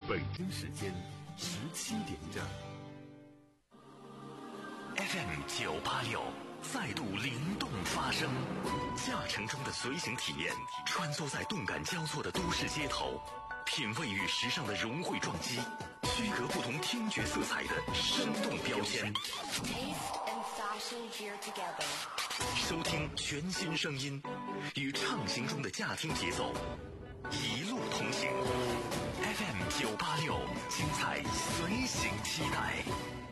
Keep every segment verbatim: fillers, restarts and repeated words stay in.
北京时间十七点整。 F M 九八六再度灵动发声，驾乘中的随行体验，穿梭在动感交错的都市街头，品味与时尚的融汇撞击，区隔不同听觉色彩的生动标签。收听全新声音，与畅行中的驾听节奏，一路同行。F M 九八六，精彩随行期待。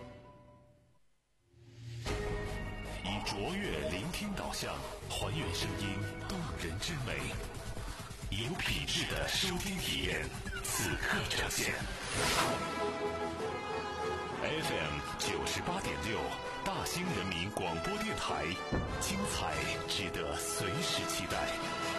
以卓越聆听导向，还原声音动人之美，有品质的收听体验，此刻呈现。F M 九十八点六，大兴人民广播电台，精彩值得随时期待。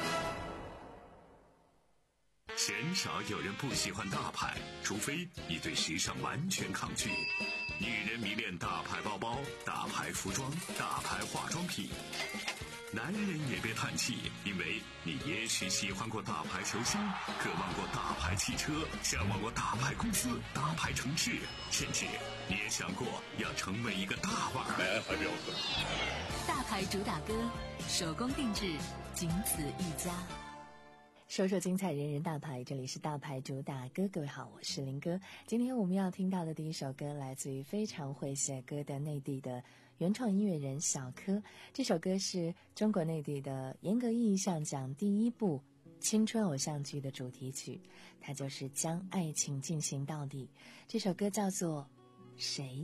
鲜少有人不喜欢大牌，除非你对时尚完全抗拒。女人迷恋大牌包包、大牌服装、大牌化妆品。男人也别叹气，因为你也许喜欢过大牌球星，渴望过大牌汽车，向往过大牌公司、大牌城市，甚至你也想过要成为一个大腕儿。 来，还表哥， 大牌主打歌，手工定制，仅此一家。 说说精彩人人大牌，这里是大牌主打歌。各位好，我是林哥。今天我们要听到的第一首歌来自于非常会写歌的内地的原创音乐人小柯。这首歌是中国内地的严格意义上讲第一部青春偶像剧的主题曲，它就是将爱情进行到底。这首歌叫做谁。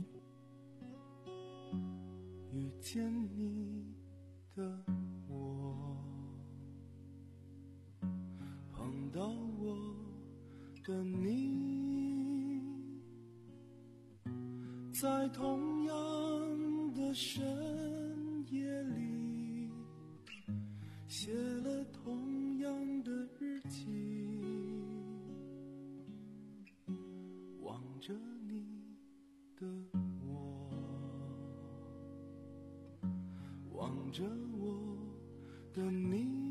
遇见你的我，碰到我的你，在同样的深夜里，写了同样的日记，望着你的我，望着我的你，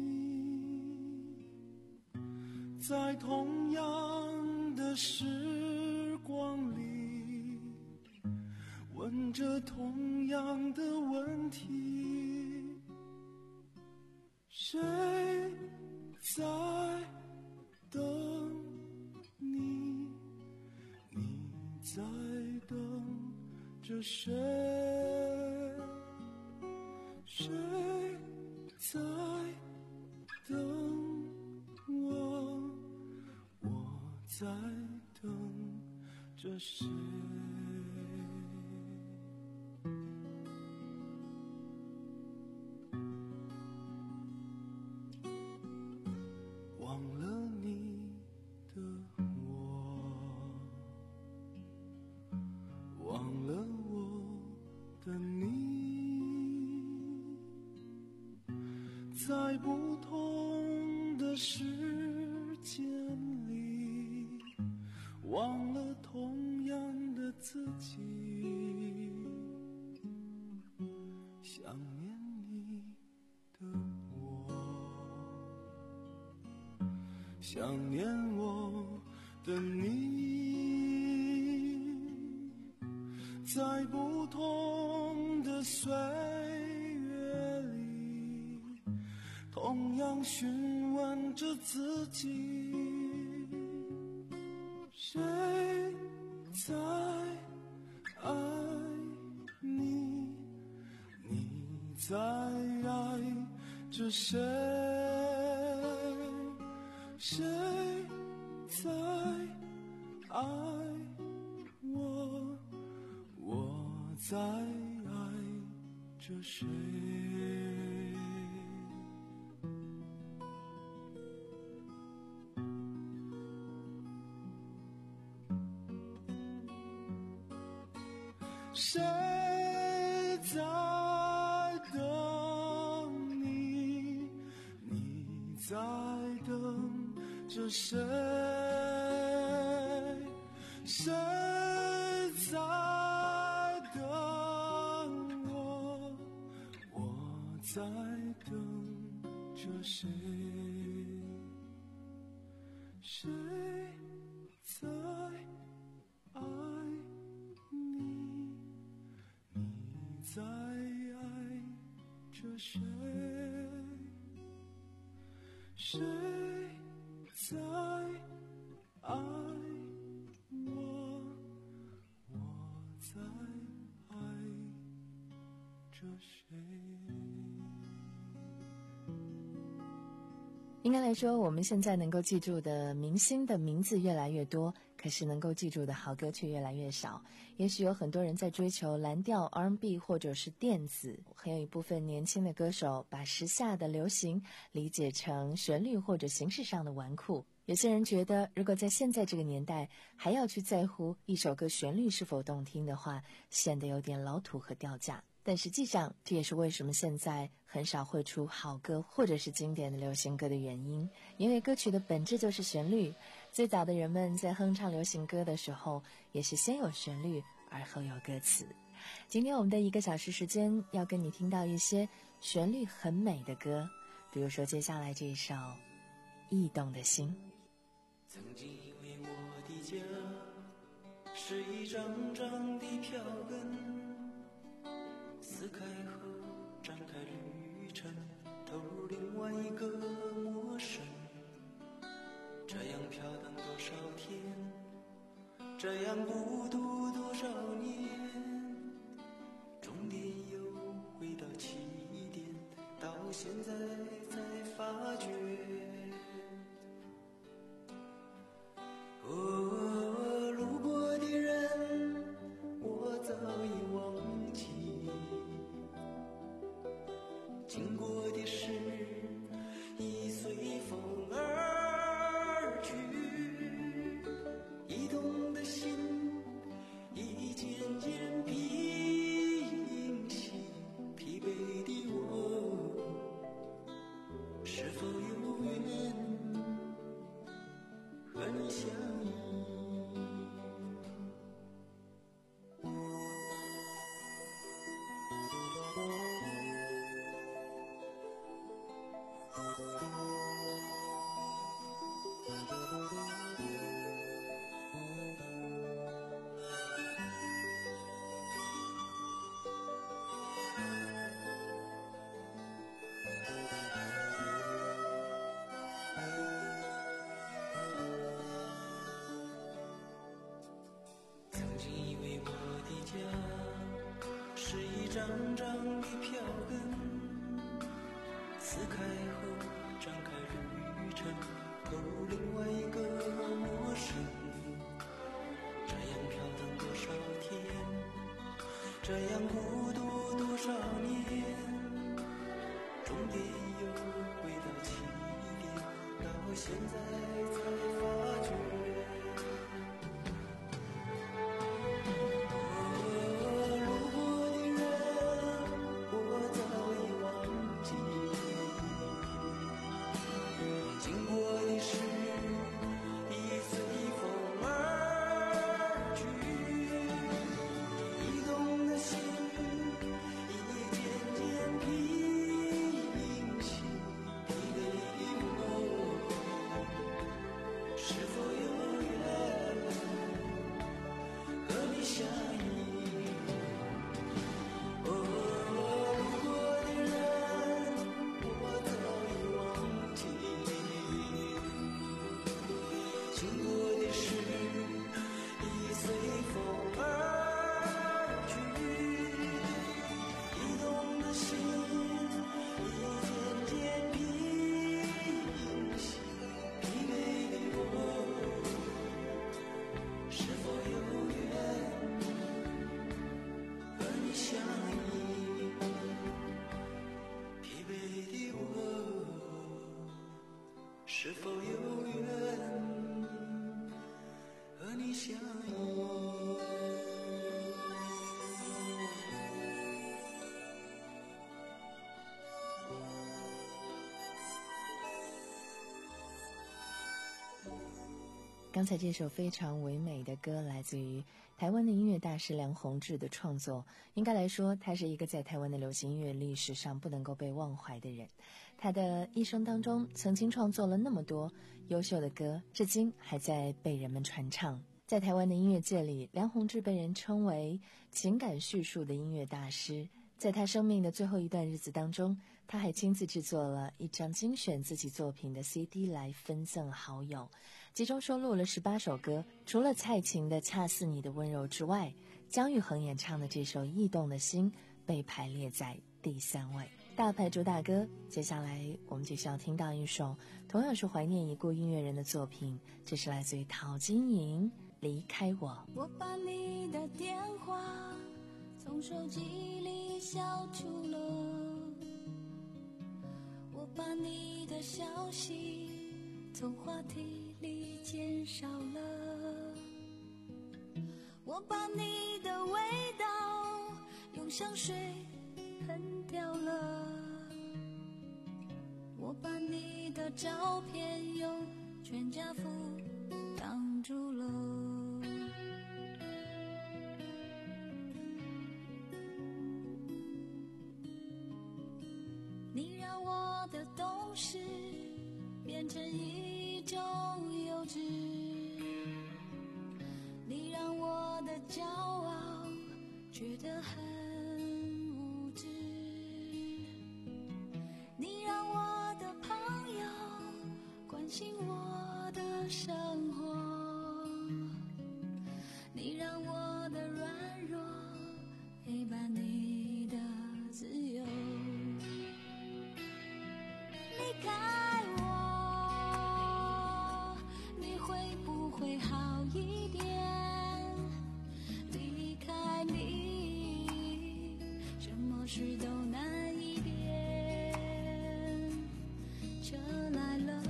在同样的时光里，问着同样的问题，谁在等你？你在等着谁？谁在等我？我在等着谁？忘了你的我，忘了我的你，在不同的时间里，忘了同样的自己，想念你的我，想念我的你，在不同的岁月里，同样询问着自己，谁在爱你？你在爱着谁？谁在爱我？我在爱着谁？谁在等你？你在等着谁？谁在等我？我在等着谁？谁在在爱着谁？谁在爱我？我在爱着谁？ 应该来说，我们现在能够记住的明星的名字越来越多，可是能够记住的好歌却越来越少。也许有很多人在追求蓝调 R and B 或者是电子，还有一部分年轻的歌手把时下的流行理解成旋律或者形式上的纨绔。有些人觉得，如果在现在这个年代还要去在乎一首歌旋律是否动听的话，显得有点老土和掉价。但实际上，这也是为什么现在很少会出好歌或者是经典的流行歌的原因，因为歌曲的本质就是旋律。最早的人们在哼唱流行歌的时候，也是先有旋律而后有歌词。今天我们的一个小时时间，要跟你听到一些旋律很美的歌，比如说接下来这一首《驿动的心》。 曾经以为我的家是一张张的票根，撕开后展开旅程，投入另外一个陌生。这样飘荡多少天，这样孤独多少年，终点又回到起点，到现在才发觉。哦，路过的人我早已忘记，经过的事已随风而去，移动的心已渐渐平息，疲惫的我是否有缘和你相依。曾经以为我的家是一张张的票根，撕开后展开旅程，投入另外一个陌生。这样飘荡多少天，这样孤独多少年，终点又回到起点，到现在才发觉。是否有缘和你相依？ 刚才这首非常唯美的歌来自于台湾的音乐大师梁弘志的创作，应该来说他是一个在台湾的流行音乐历史上不能够被忘怀的人。他的一生当中曾经创作了那么多优秀的歌，至今还在被人们传唱。在台湾的音乐界里，梁弘志被人称为情感叙述的音乐大师， 在他生命的最后一段日子当中，他还亲自制作了一张精选自己作品的 C D 来分赠好友，其中收录了十八首歌，除了蔡琴的《恰似你的温柔》之外，姜育恒演唱的这首《驿动的心》被排列在第三位。大牌主打歌，接下来我们就是要听到一首同样是怀念已故音乐人的作品，这是来自于陶晶莹《离开我》。 我把你的电话从手机里消除了，我把你的消息从话题里减少了，我把你的味道用香水喷掉了，我把你的照片用全家福挡住了，你让我的懂事变成一种幼稚，你让我的骄傲觉得很无知，你让我的朋友关心我的生活，你让我的软弱陪伴你的自由，离开我，你会不会好一点？离开你，什么事都难一点。车来了，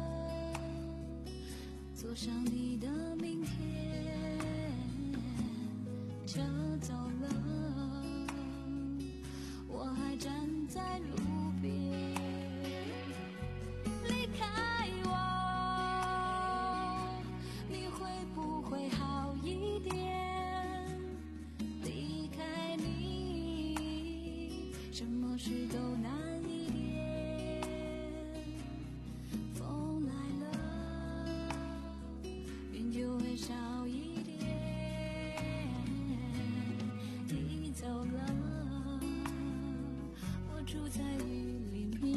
坐上你的明天。车走了，我还站在路边。离开我，你会不会好一点？离开你，什么事都难一点。风来了，云就会少一点。你走了，我住在雨里面。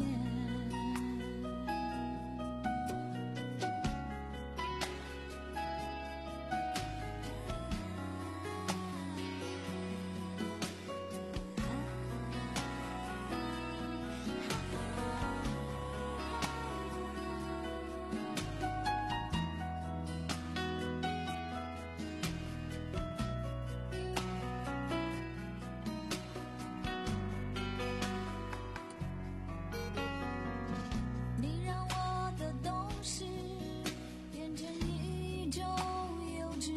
你让我的懂事变成一种幼稚，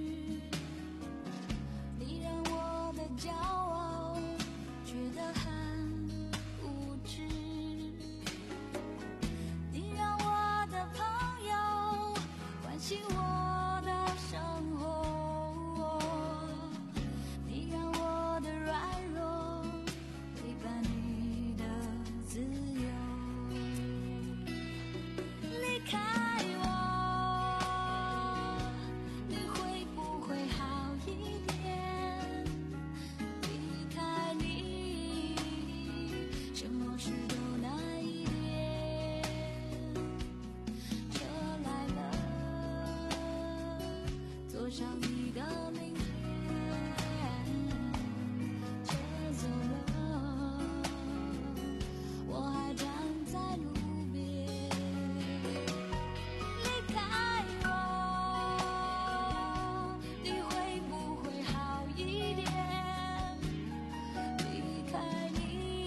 你让我的骄傲觉得很无知，你让我的朋友关心我的生活，你让我的软弱陪伴你的自由。离开我，你会不会好一点？离开你，什么事都难一点。车来了，坐上你的明天。车走了，我还站在路边。离开我，你会不会好一点？离开你，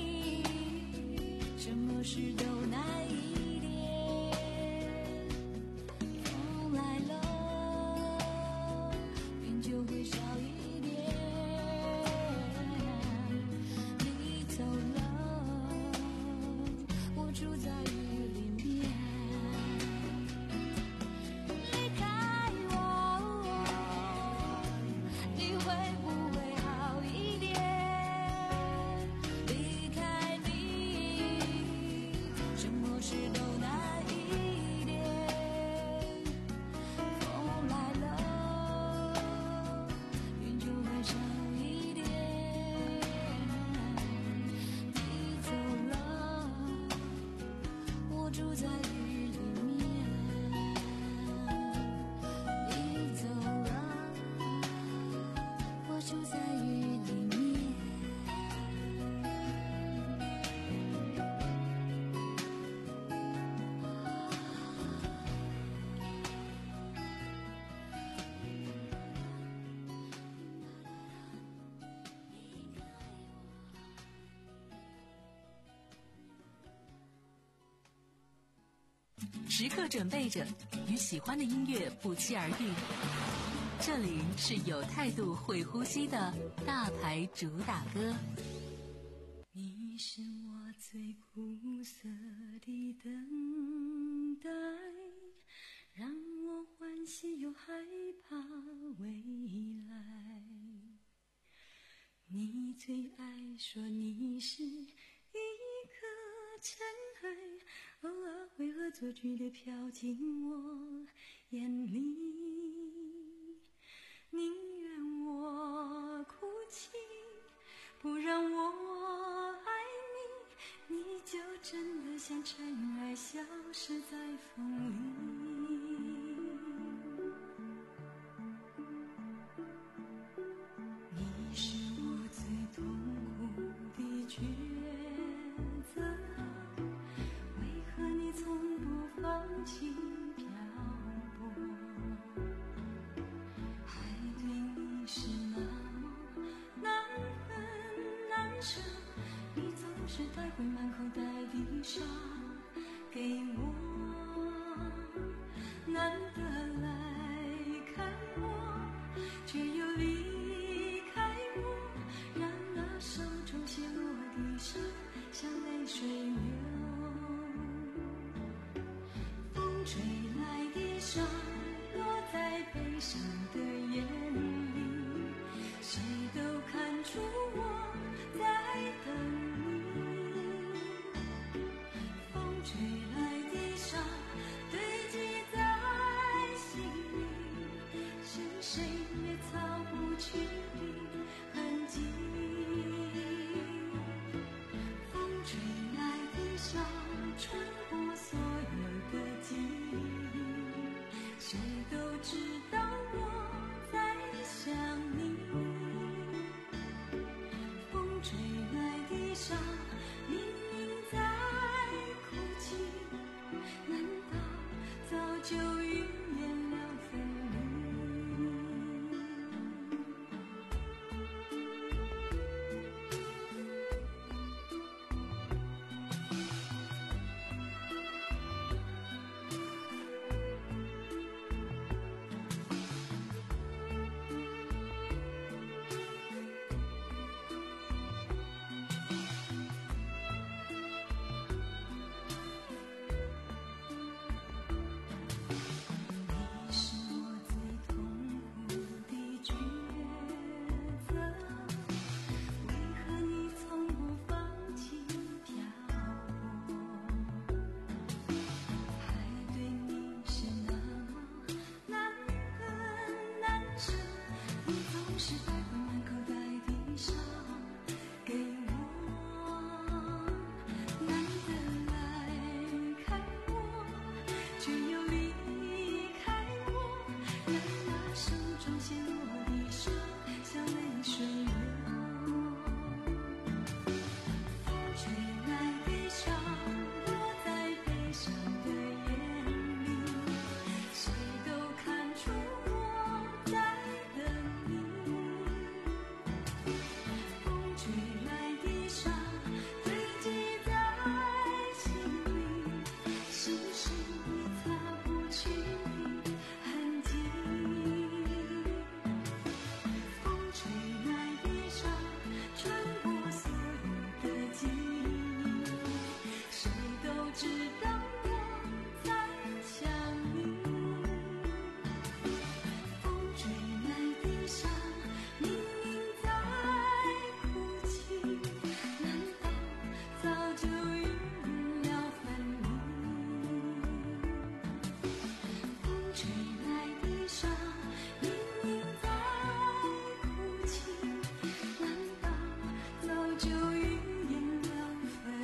什么事都难一点。风来了，云就会时刻准备着与喜欢的音乐不期而遇。这里是有态度会呼吸的大牌主打歌。 你是我最苦涩的等待，让我欢喜又害怕未来。你最爱说你是一颗尘埃，偶尔会恶作剧地飘进我眼里，宁愿我哭泣，不让我爱你，你就真的像尘埃消失在风里。你是我最痛苦的抉择，为何你从不放弃漂泊？爱对你是那么难分难舍，你总是带回满口袋的伤给我，难得来看我，却又离开我，让那手中泻落的沙像泪水流。风吹来的沙落在悲伤的眼里，谁都看出我在等你。风吹来的沙堆积在心里，是谁也擦不去的痕迹。风吹来的沙穿过所有的记忆，谁都知道我在想你。风吹来的沙明明在哭泣，难道早就预言了分离？你是我最痛苦的抉择，为何你从不放弃漂泊？爱对你是那么难分难舍，你总是带回满口袋的沙给我，难得来看我，却又离开我，让那手中泻落的沙像泪水流。风吹来的沙落在悲伤的眼里，谁都看出我在等你。风吹来的沙堆积在心里，是谁也擦不去的痕迹。风吹来的沙穿过所有的记忆，谁都知道我在想你。风吹来的沙明明在哭泣，难道早就预言了分离？风吹来的沙明明在哭泣，难道早就预言了分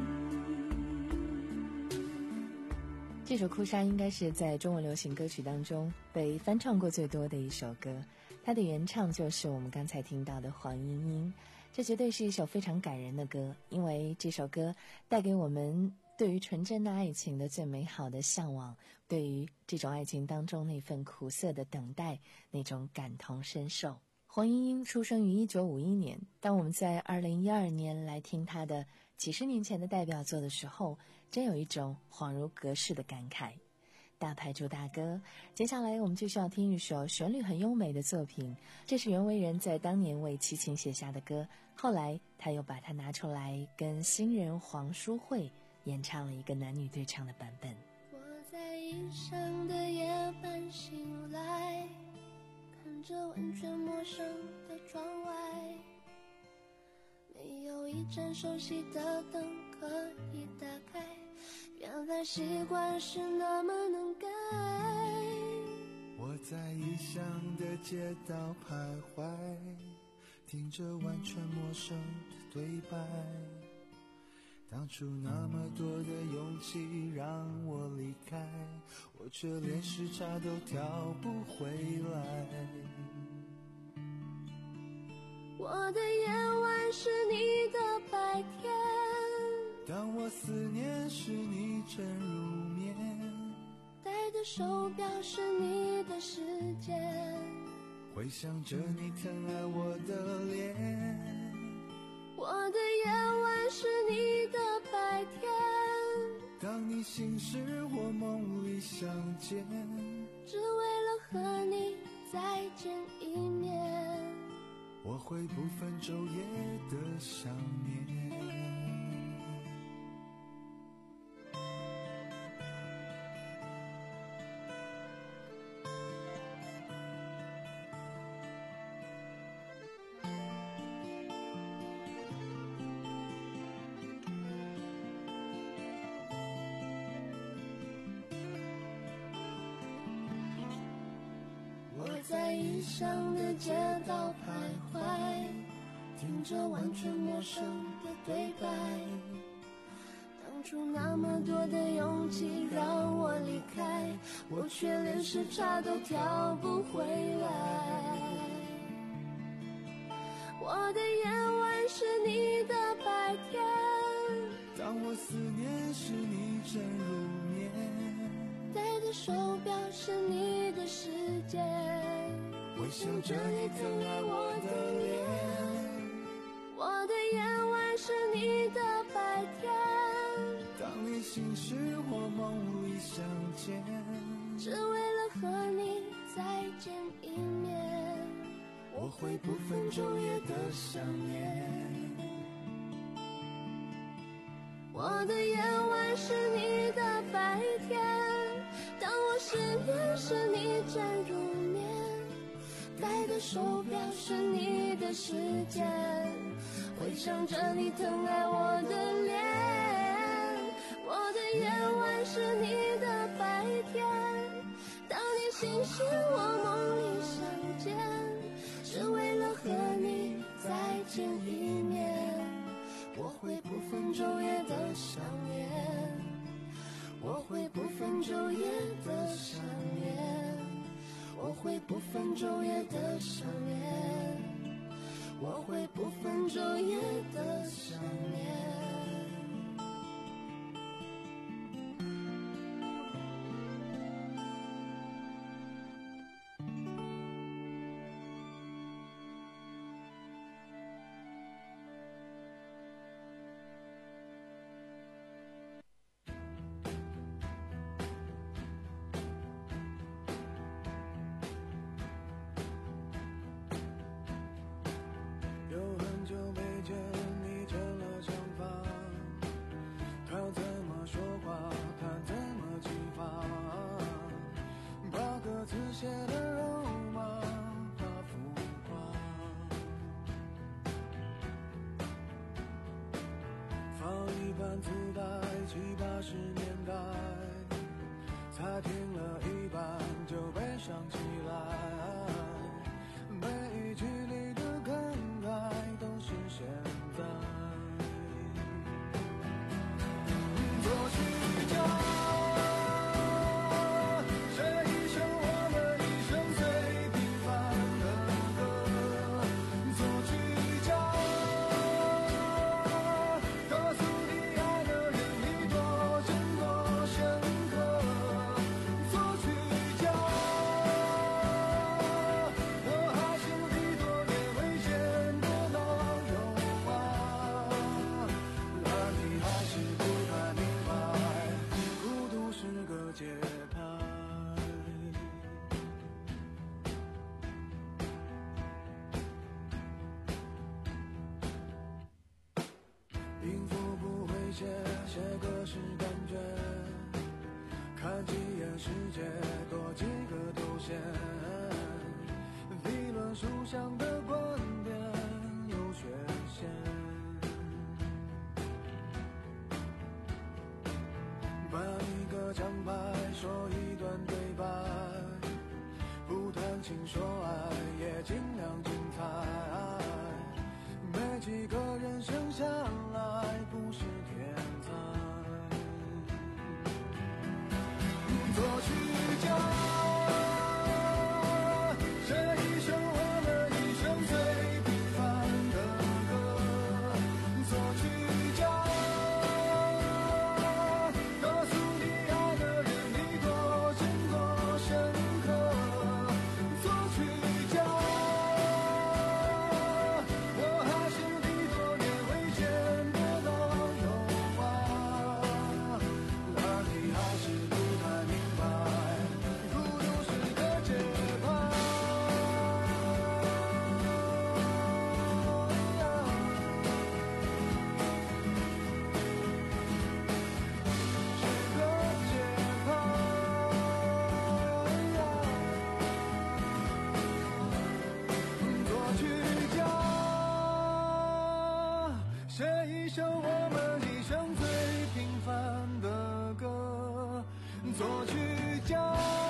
离？ 这首《哭砂》应该是在中文流行歌曲当中被翻唱过最多的一首歌，它的原唱就是我们刚才听到的黄莺莺。这绝对是一首非常感人的歌，因为这首歌带给我们对于纯真的爱情的最美好的向往，对于这种爱情当中那份苦涩的等待，那种感同身受。黄莺莺出生于一九五一年，当我们在二零一二年来听她的几十年前的代表作的时候，真有一种恍如隔世的感慨。大牌朱大哥，接下来我们就需要听一首旋律很优美的作品，这是袁惟仁在当年为齐秦写下的歌，后来他又把它拿出来跟新人黄淑慧演唱了一个男女对唱的版本。 我在异乡的夜半醒来，看着完全陌生的窗外，没有一盏熟悉的灯可以打开，原来习惯是那么能改。 我在异乡的街道徘徊，听着完全陌生的对白，当初那么多的勇气让我离开，我却连时差都调不回来。 我的夜晚是你的白天， 当我思念时你正入眠， 戴的手表是你的时间， 回想着你疼爱我的脸。 我的夜晚是你的白天， 当你醒时我梦里相见， 只为了和你再见一面， 我会不分昼夜的想念。 我在异乡的街道徘徊，听着完全陌生的对白，当初那么多的勇气让我离开，我却连时差都调不回来。我的夜晚是你的白天， 当我思念时你正入眠， 戴的手表是你的时间， 回想着你疼爱我的脸。 我的夜晚是你的白天， 当你醒时我梦里相见， 只为了和你再见一面， 我会不分昼夜的想念。 我的夜晚是你的白天，当我失眠时你正入眠，戴的手表是你的时间，回想着你疼爱我的脸。我的夜晚是你的白天，当你醒时我梦里相见，只为了和你再见一面，我会不分昼夜的想念，我会不分昼夜的想念，我会不分昼夜的想念，我会不分昼夜的想念。 幸福不会写，写歌是感觉，看几眼世界，多几个头衔，理论书上的观点有缺陷，办一个奖牌，说一段对白，不谈情说爱，也尽量精彩，没几个人生下来不是天才，作曲家写一首我们一生最平凡的歌，作曲家告诉你爱的人你多深多深刻，作曲家我还是你多年未见得到有啊，那你还是不太明白，孤独是个节拍，是个节拍，作曲家写一首我们一生最平凡的歌，作曲家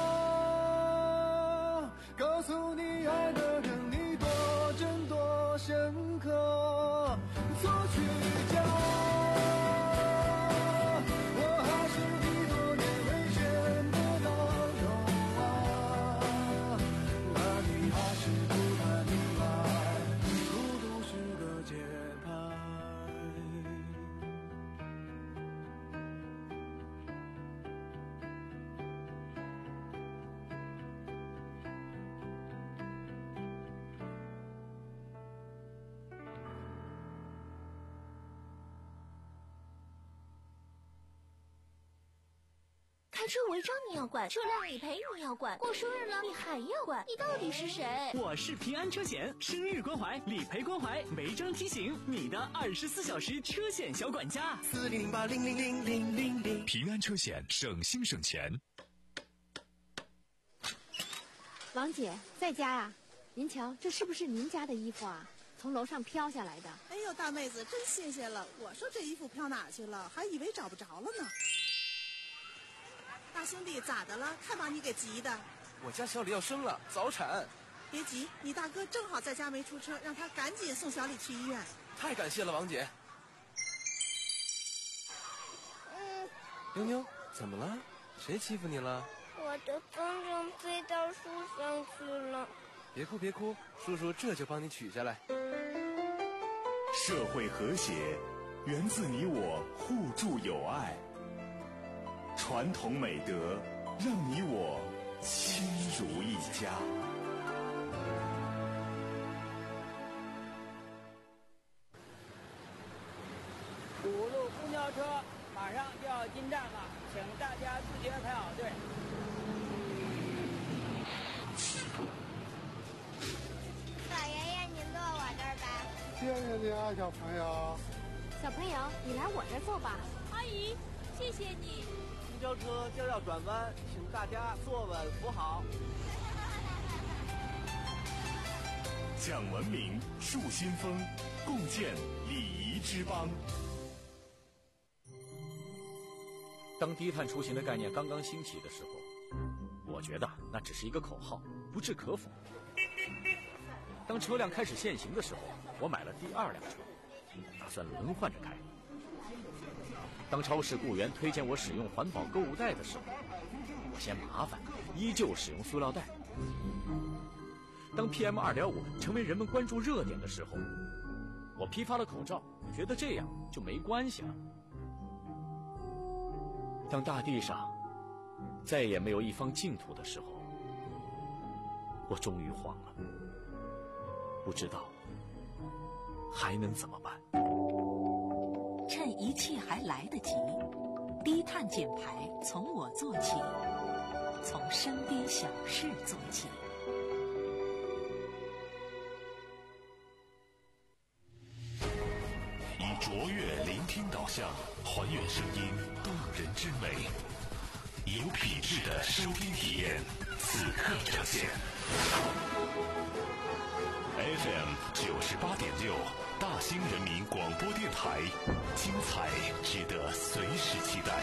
告诉你爱的人你多真多深刻，作曲家我还是你多年未见得到有啊，那你还是不太明白，孤独是个节拍。 开车违章你要管，车辆理赔你要管，过生日了你还要管，你到底是谁？ 我是平安车险，生日关怀、理赔关怀、违章提醒，你的二十四小时车险小管家。 四零零八零零零零零零，平安车险，省心省钱。 王姐在家呀？您瞧，这是不是您家的衣服啊？从楼上飘下来的。 哎呦，大妹子，真谢谢了。我说这衣服飘哪去了，还以为找不着了呢。大兄弟，咋的了？看把你给急的。 我家小李要生了，早产。 别急，你大哥正好在家没出车，让他赶紧送小李去医院。 太感谢了，王姐。 嗯， 妞妞，怎么了？谁欺负你了？ 我的风筝飞到树上去了。 别哭别哭，叔叔这就帮你取下来。 社会和谐源自你我互助友爱，传统美德让你我亲如一家。 五路公交车马上就要进站了，请大家自觉排好队。 老爷爷，您坐我这儿吧。 谢谢你啊，小朋友。 小朋友，你来我这儿坐吧。 阿姨，谢谢你。 公交车将要转弯，请大家坐稳扶好。 讲文明，树新风，共建礼仪之邦。 当低碳出行的概念刚刚兴起的时候，我觉得那只是一个口号，不置可否。当车辆开始限行的时候，我买了第二辆车，打算轮换着开。当超市雇员推荐我使用环保购物袋的时候，我嫌麻烦，依旧使用塑料袋。当 P M 二点五 成为人们关注热点的时候，我批发了口罩，觉得这样就没关系了。当大地上再也没有一方净土的时候，我终于慌了，不知道还能怎么办。 趁一切还来得及，低碳减排从我做起，从身边小事做起。 以卓越聆听听导向，还原声音动人之美，有品质的收听体验，此刻呈现。F M 九十八点六，大兴人民广播电台，精彩值得随时期待。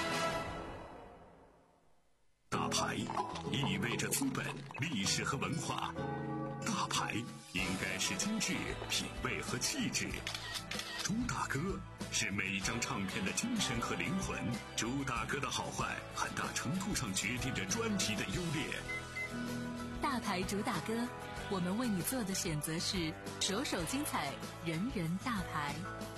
大牌意味着资本、历史和文化，大牌应该是精致、品味和气质。朱大哥是每一张唱片的精神和灵魂，朱大哥的好坏很大程度上决定着专辑的优劣。 大牌主打歌，我们为你做的选择是首首精彩，人人大牌。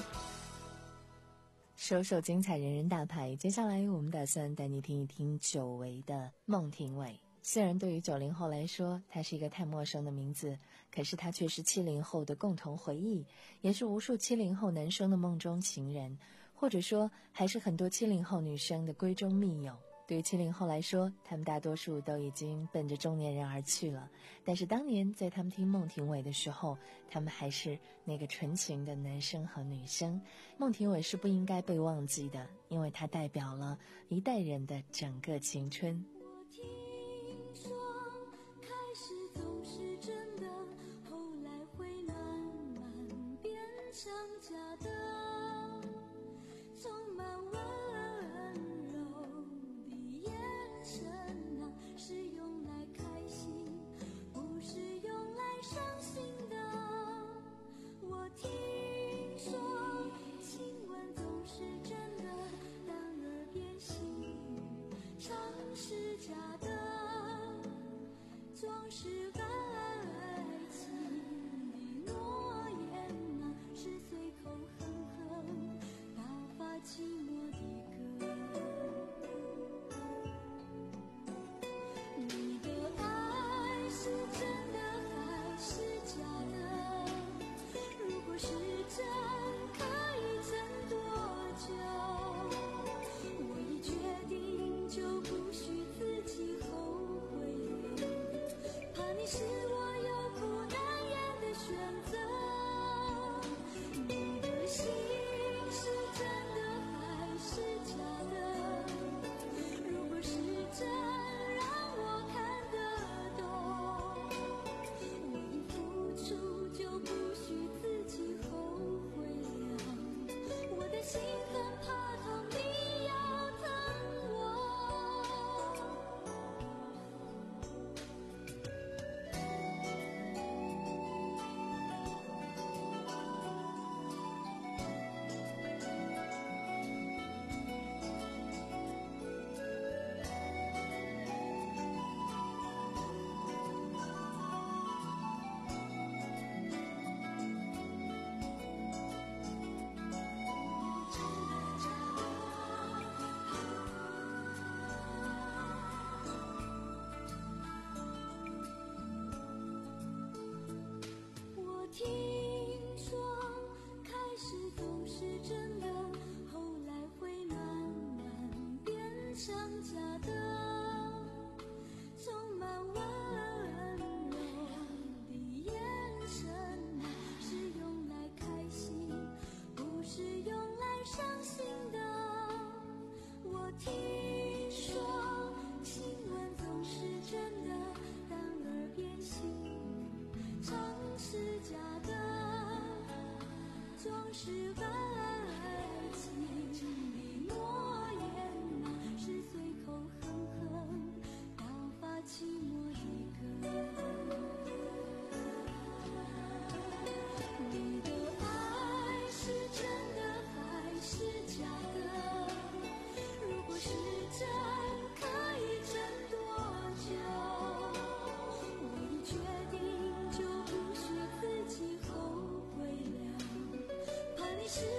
首首精彩，人人大牌。接下来我们打算带你听一听久违的孟庭苇。虽然对于九零后来说，他是一个太陌生的名字，可是他却是七零后的共同回忆，也是无数七零后男生的梦中情人，或者说还是很多七零后女生的闺中密友。对于七零后来说，他们大多数都已经奔着中年人而去了，但是当年在他们听孟庭苇的时候，他们还是那个纯情的男生和女生。孟庭苇是不应该被忘记的，因为它代表了一代人的整个青春。 我听说开始总是真的，后来会慢慢变成假的，充满温柔的眼神啊，是用来开心，不是用来伤心的。我听说亲吻总是真的，当耳边细语常是假的，总是爱情的诺言啊，是随口哼哼打发寂寞的歌。你的爱是真的还是假的？如果是真，可以撑多久？我已决定，就不许自己后悔了，怕你是我有苦难言的选择。你的心是真的还是假的？如果是真，让我看得懂。我已付出，就不许自己后悔了。我的心很怕痛，你要疼我。我听说开始总是真的，后来会慢慢变成假的，充满温柔的眼神啊，是用来开心，不是用来伤心的。我听说亲吻总是真的，当耳边细语常是假的，总是爱情的诺言啊，是随口哼哼打发寂寞的歌。你的爱是真的还是假的？如果是真，可以撑多久？我已决定，就不许自己后悔了，怕你是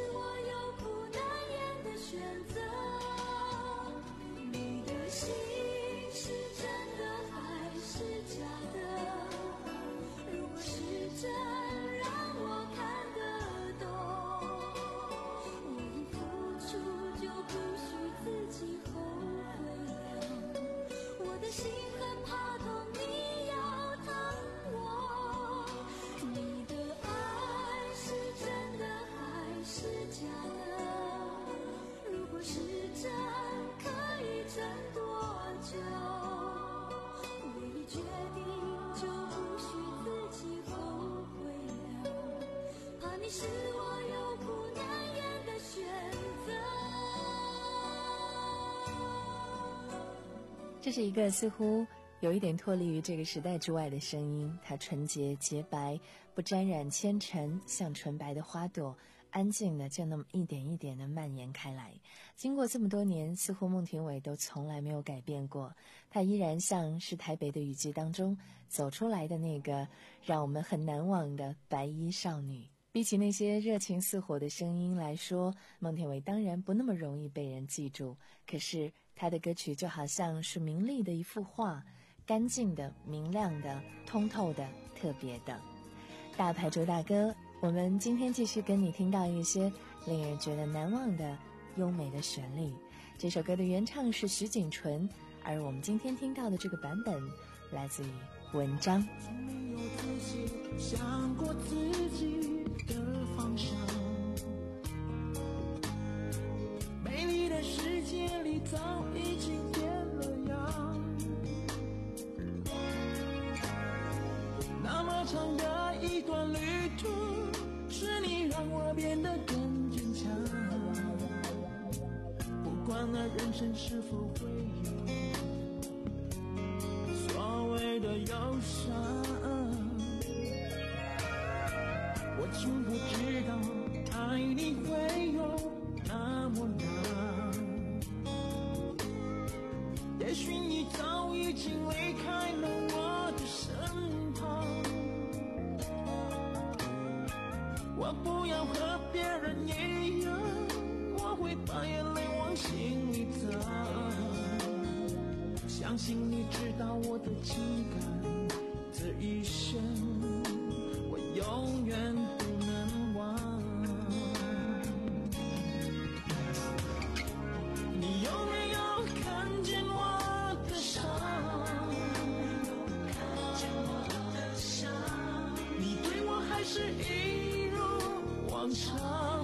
你是我有苦难言的选择。 这是一个似乎有一点脱离于这个时代之外的声音，它纯洁洁白，不沾染纤尘，像纯白的花朵，安静的就那么一点一点的蔓延开来。经过这么多年，似乎孟庭苇都从来没有改变过，她依然像是台北的雨季当中走出来的那个让我们很难忘的白衣少女。比起那些热情似火的声音来说，孟庭苇当然不那么容易被人记住，可是她的歌曲就好像是明丽的一幅画，干净的、明亮的、通透的、特别的。大牌主打歌，我们今天继续跟你听到一些令人觉得难忘的优美的旋律。这首歌的原唱是徐锦纯，而我们今天听到的这个版本来自于文章。 从没有仔细想过自己的方向，美丽的世界里早已经变了样，那么长的一段旅途，是你让我变得更坚强。不管那人生是否会有所谓的忧伤，我从不知道爱你会有那么难。也许你早已经离开了我的身旁，我不要和别人一样，我会把眼泪往心里藏。相信你知道我的情感，这一生我永远不能忘。你有没有看见我的伤？你对我还是一如往常？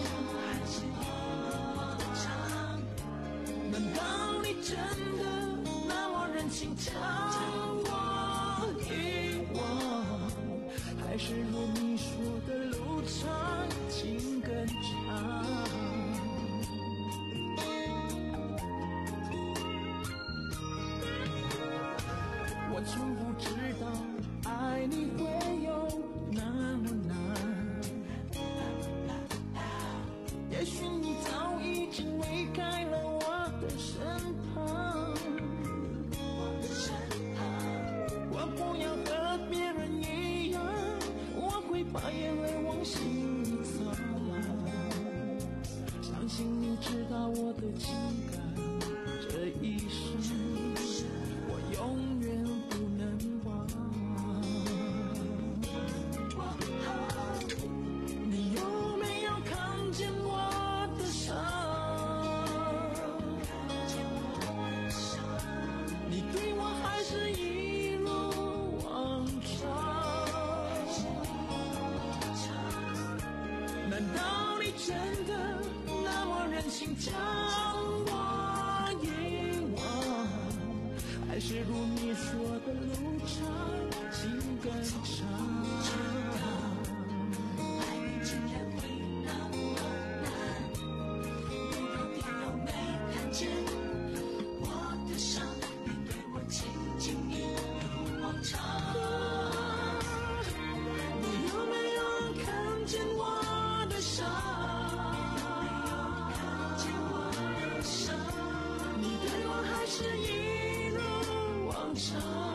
难道你真的那么忍心将我遗忘？还是如你说的路长情更长？我从不知道爱你会有那么难，也许你早已经离开了我的身旁，我不要和别人一样，我会把眼泪往心里藏。相信你知道我的情感，这一生我永远不能忘。你有没有看见我的伤？你对我还是一如往常？难道你真的那么忍心将我遗忘？还是如你说的路长情更长？爱你竟然会那么难，你到底有没看见我的伤？你对我轻轻一如往常。你有没有看见我的伤？看见我的伤？你对我还是一如往常？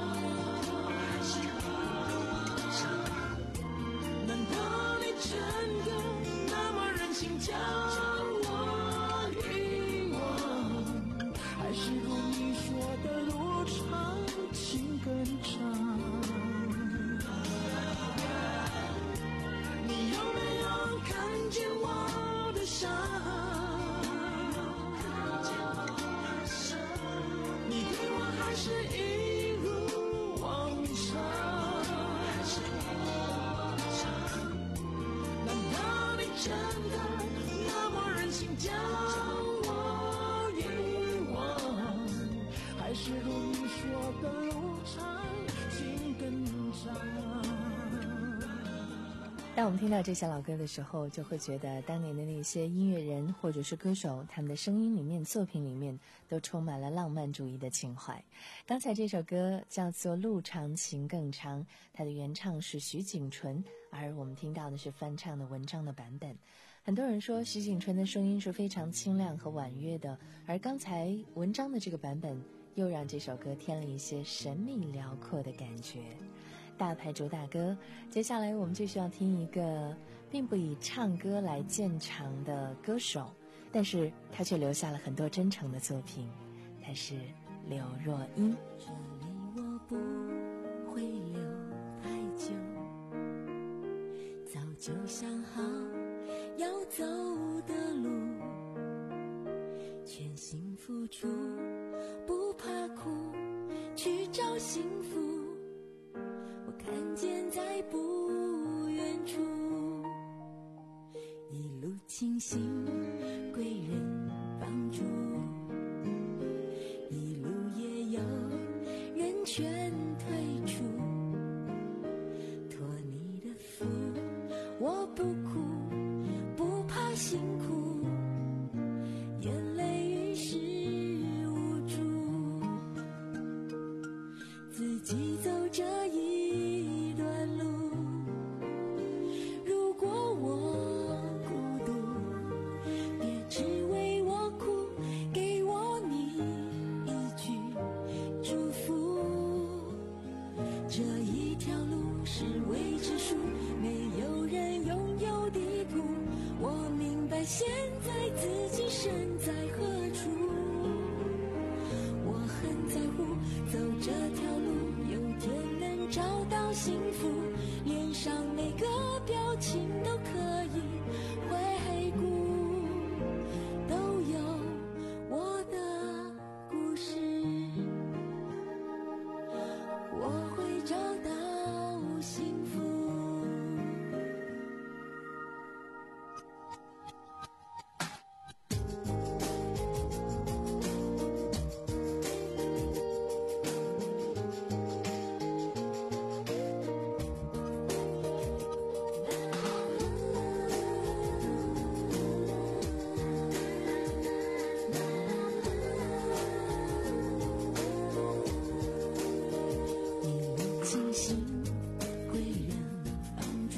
难道你真的那么忍心将我遗忘？还是如你说的路长情更长？你有没有看见我的伤？你对我还是一如往常？难道你真的那么忍心将我遗忘？还是如你说的路长情更长？ 当我们听到这些老歌的时候，就会觉得当年的那些音乐人或者是歌手，他们的声音里面、作品里面都充满了浪漫主义的情怀。刚才这首歌叫做《路长情更长》，它的原唱是徐锦纯，而我们听到的是翻唱的文章的版本。很多人说徐锦纯的声音是非常清亮和婉约的，而刚才文章的这个版本又让这首歌添了一些神秘辽阔的感觉。大牌主打歌，接下来我们就需要听一个并不以唱歌来见长的歌手，但是他却留下了很多真诚的作品，他是刘若英。 这里我不会留太久，早就想好要走的路，全心付出，不怕苦，去找幸福。我看见在不远处，一路庆幸贵人帮助，一路也有人劝退出。托你的福，我不哭，不怕辛苦，眼泪于事无助，自己走这一段路。如果我孤独，别只为我哭，给我你一句祝福。这一条路是未知数，没有人拥有地图，我明白现在自己身在何处。我很在乎走这条路，有天能找到幸福，脸上每个表情都可以回顾，都有我的故事，我会找到幸福。庆幸贵人帮助，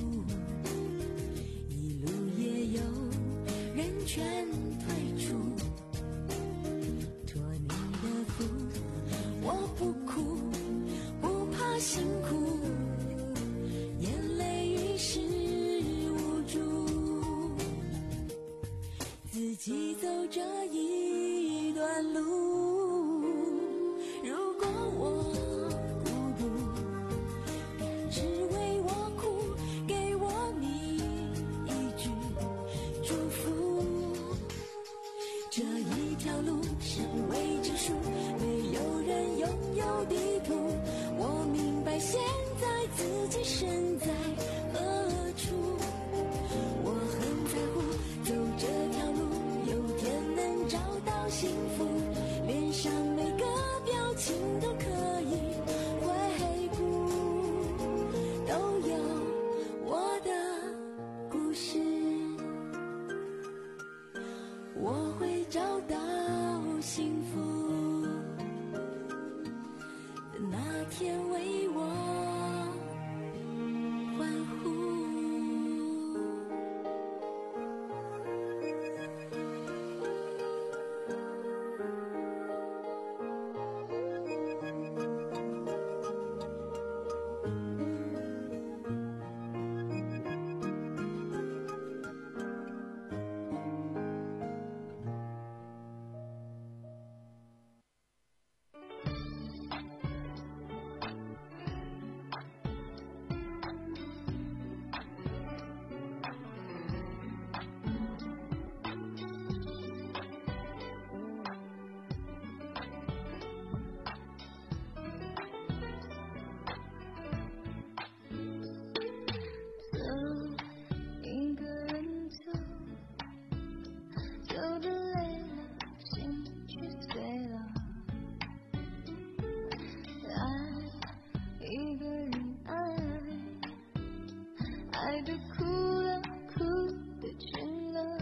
一路也有人劝退出。托你的福，我不哭，不怕辛苦，眼泪于事无助，自己走这一段路。如果我只为我哭，给我你一句祝福。这一条路是未知数，没有人拥有地爱的哭了，哭的倦了，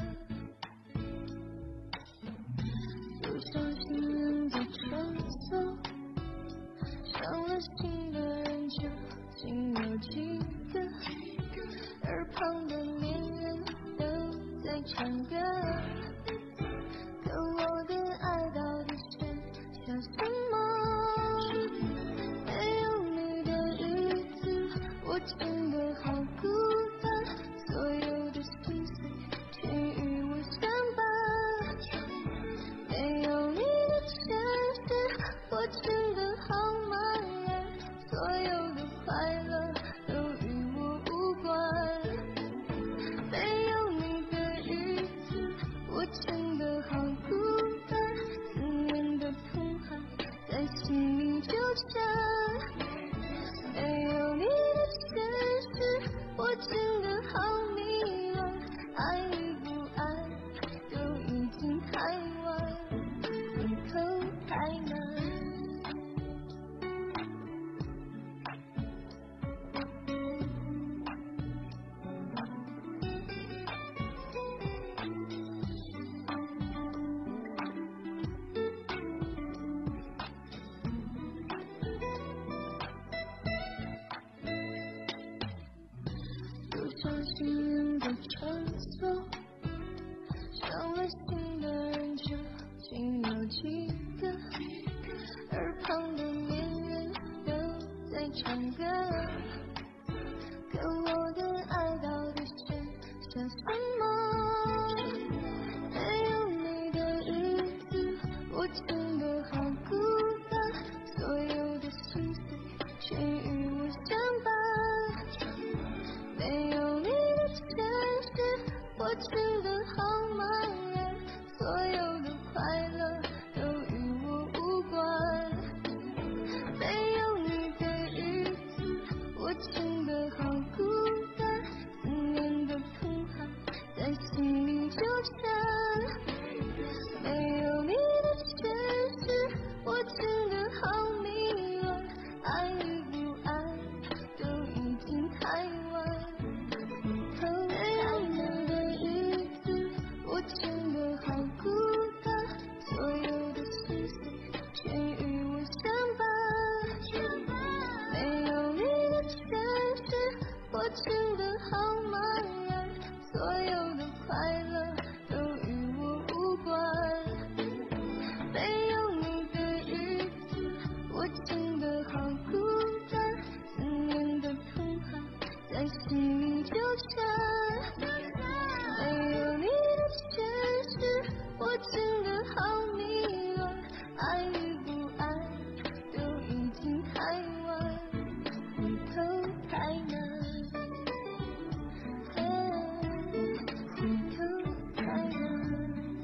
多少心人在穿梭，伤了心的人究竟有几个？耳旁的恋人都在唱歌，可我的爱到底剩下什么？没有你的日子，我真的好孤单，所有的心碎全与我相伴。没有你的城市，我真的好茫然，所有的快乐都与我无关。没有你的日子，我真的好孤单，思念的痛还在心里纠缠。没有你的城市，我真的好迷乱，爱与不爱都已经太晚，回头太难。多少心人在穿梭，伤了心的人究竟有几个？耳旁的恋人都在唱歌，可我的爱到底剩下什么？没有你的日子，我真的好孤单，所有的心碎全与我相伴。没有你的城市，我真的好茫然，所有的快乐都与我无关。没有你的日子，我真的好孤单，思念的痛还在心里纠缠。没有你的城市，我真的好迷乱，爱与不爱都已经太晚。没有你的日子，我真的好孤单，所有的心碎全与我相伴。没有你的城市，我真的好茫然，所有的快乐都与我无关。没有你的日子，我真的好孤单，思念的痛还在心里纠缠。没有你的城市，我真的好迷乱，爱与不爱都已经太晚，回头太难，回头太难。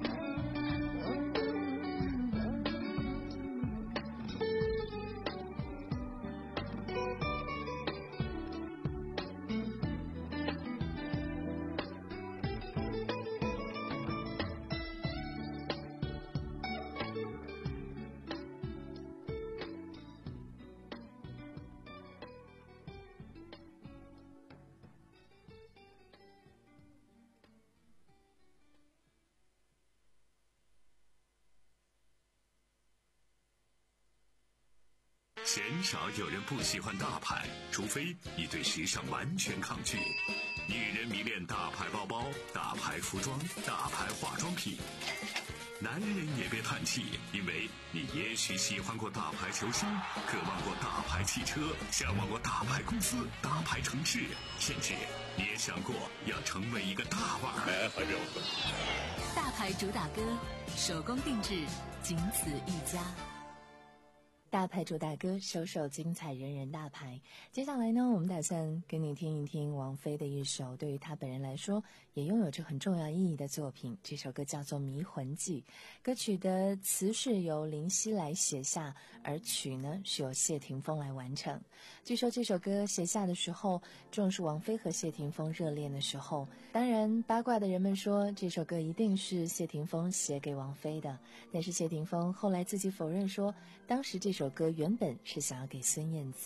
鲜少有人不喜欢大牌，除非你对时尚完全抗拒。女人迷恋大牌包包、大牌服装、大牌化妆品。男人也别叹气，因为你也许喜欢过大牌球星，渴望过大牌汽车，向往过大牌公司、大牌城市，甚至你也想过要成为一个大腕儿。 大牌主打歌，手工定制，仅此一家。 大牌主打歌，首首精彩，人人大牌。接下来呢，我们打算跟你听一听王菲的一首对于她本人来说也拥有着很重要意义的作品。这首歌叫做《迷魂记》，歌曲的词是由林夕来写下，而曲呢是由谢霆锋来完成。据说这首歌写下的时候，正是王菲和谢霆锋热恋的时候。当然，八卦的人们说这首歌一定是谢霆锋写给王菲的，但是谢霆锋后来自己否认说，当时这首歌原本是想要给孙燕姿。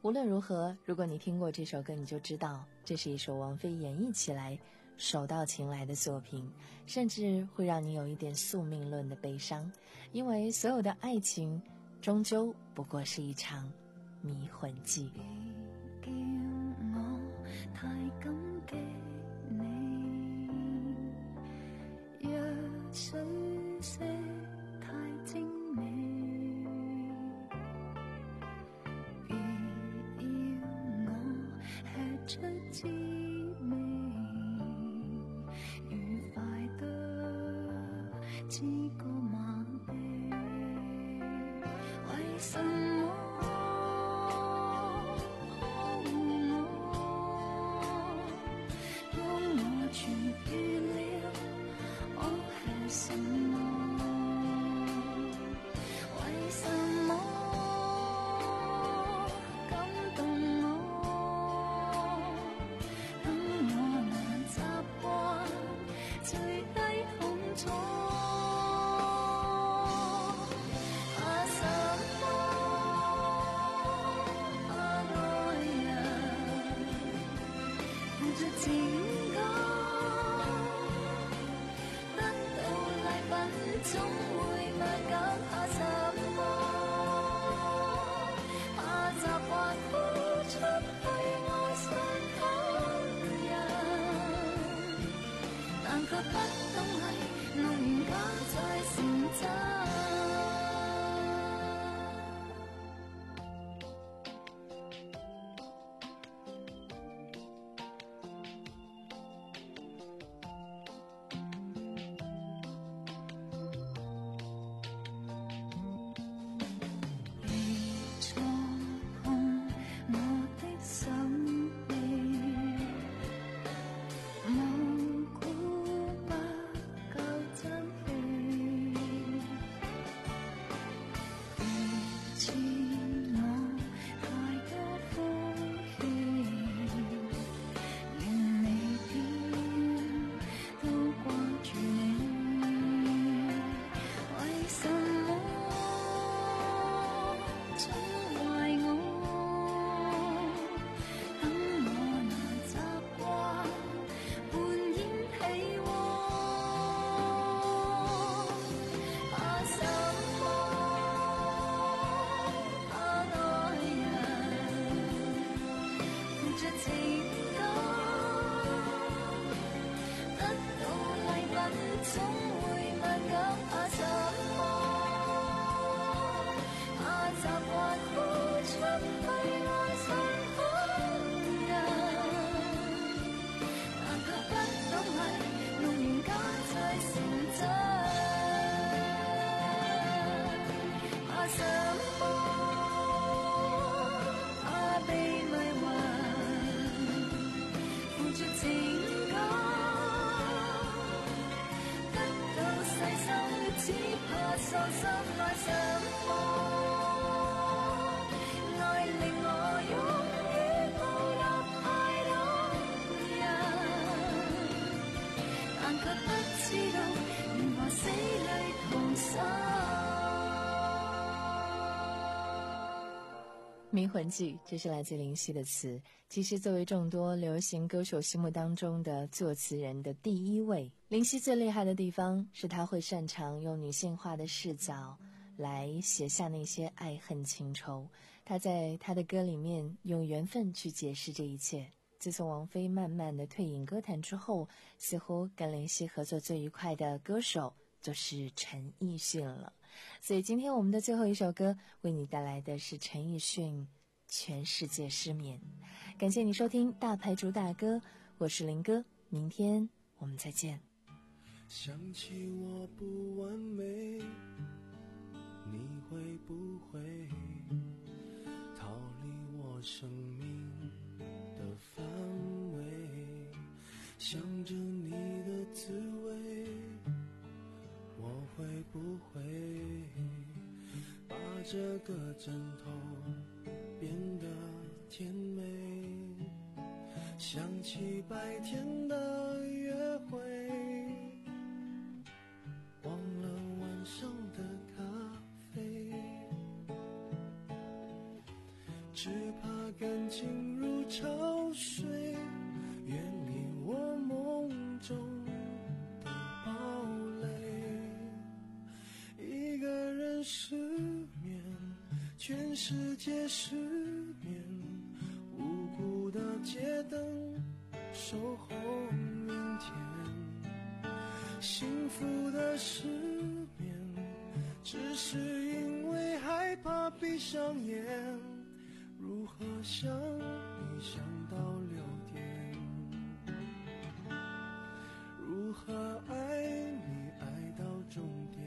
无论如何，如果你听过这首歌，你就知道这是一首王菲演绎起来手到擒来的作品，甚至会让你有一点宿命论的悲伤，因为所有的爱情终究不过是一场迷魂记。 叫我太感激你，若水色太精美，别要我吃出滋味，愉快得知個馬鼻，為什麼迷魂记，这是来自林夕的词。其实作为众多流行歌手心目当中的作词人的第一位，林夕最厉害的地方是他会擅长用女性化的视角来写下那些爱恨情仇。他在他的歌里面用缘分去解释这一切。自从王菲慢慢的退隐歌坛之后，似乎跟林夕合作最愉快的歌手就是陈奕迅了。所以今天我们的最后一首歌为你带来的是陈奕迅《全世界失眠》。感谢你收听大牌主打歌，我是林哥，明天我们再见。 想起我不完美，你会不会逃离我生命的范围？想着你的滋味，我会不会把这个枕头变得甜美？想起白天的约会，忘了晚上的咖啡，只怕失眠，全世界失眠，无辜的街灯守候明天，幸福的失眠，只是因为害怕闭上眼，如何想你想到六点，如何爱你爱到终点。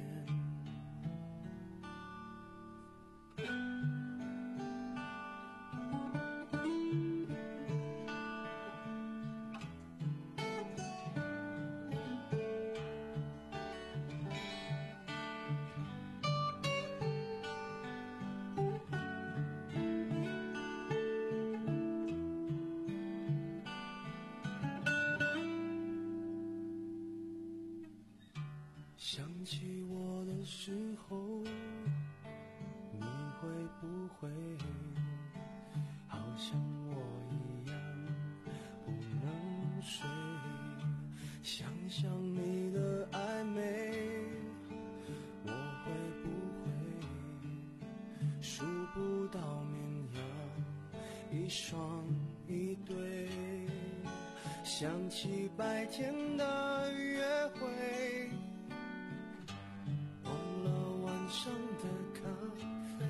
想起我的时候，你会不会好像我一样不能睡？想想你的暧昧，我会不会数不到绵羊一双一对？想起白天的约会，上的咖啡，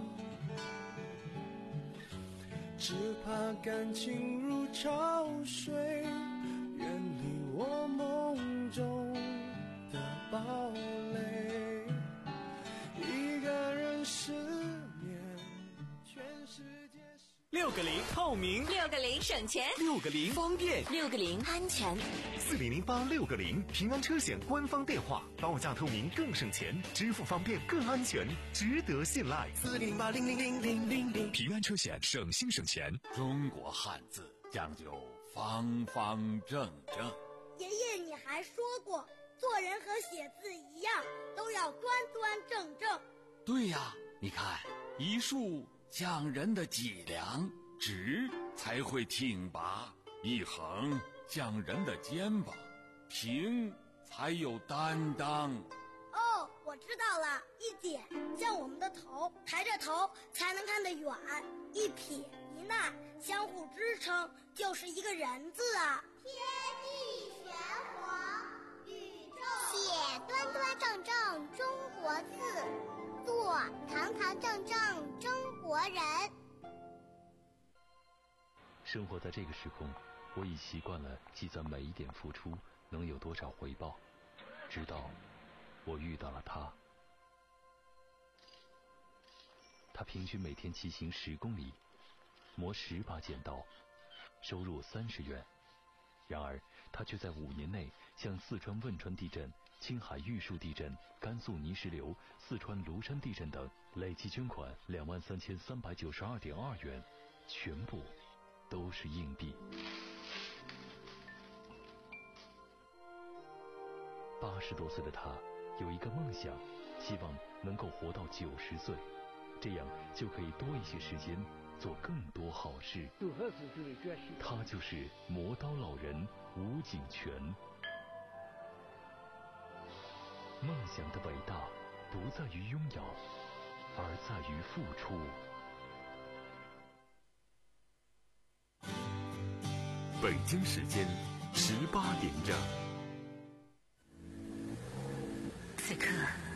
只怕感情如潮水，远离我梦中的堡垒。一个人失眠，全世界六个零透明， 六个零省钱， 六个零方便， 六个零安全。 四零零八六个零平安车险官方电话，报价透明更省钱，支付方便更安全，值得信赖。 四零八零零零零零零平安车险，省心省钱。 中国汉字讲究方方正正。 爷爷，你还说过，做人和写字一样，都要端端正正。 对呀，你看一竖讲人的脊梁，直才会挺拔；一横讲人的肩膀，平才有担当。 哦，我知道了，一点像我们的头，抬着头才能看得远；一撇一捺相互支撑，就是一个人字啊。 天地玄黄，宇宙写端端正正中国字，做堂堂正正中国人。 生活在这个时空，我已习惯了计算每一点付出能有多少回报，直到我遇到了他。他平均每天骑行十公里，磨十把剪刀，收入三十元。然而他却在五年内向四川汶川地震、青海玉树地震、甘肃泥石流、四川庐山地震等累计捐款两万三千三百九十二点二元，全部都是硬币。八十多岁的他有一个梦想，希望能够活到九十岁，这样就可以多一些时间做更多好事。他就是磨刀老人吴景全。梦想的伟大不在于拥有，而在于付出。 北京时间十八点整。 此刻